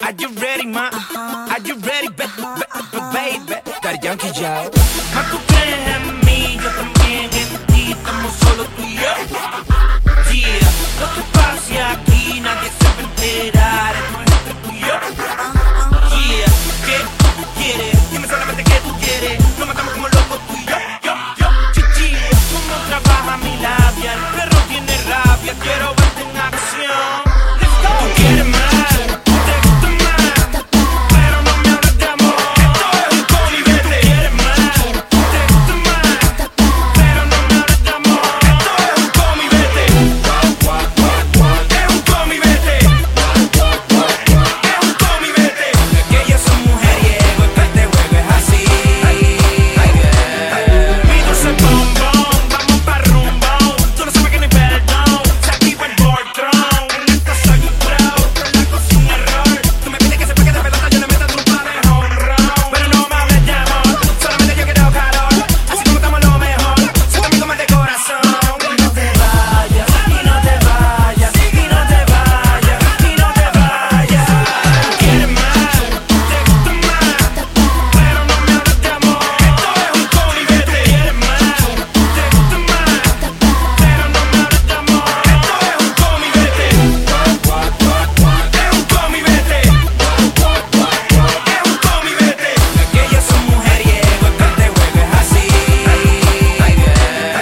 Are you ready, ma? Are you ready, baby? Daddy Yankee, ya. Ma, tú crees en mí, yo también en ti. Estamos solo tú y yo. Yeah. Lo que pase aquí, nadie se va a enterar. Esto es entre tú y yo. Yeah. ¿Qué tú quieres? Dime solamente qué tú quieres. Nos matamos como locos tú y yo. Chichi, cómo trabaja mi labia. El perro tiene rabia. Quiero verte en acción. Tú quieres más.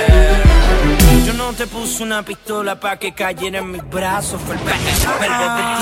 Una pistola pa' que cayera en mis brazos. Fue el verbo de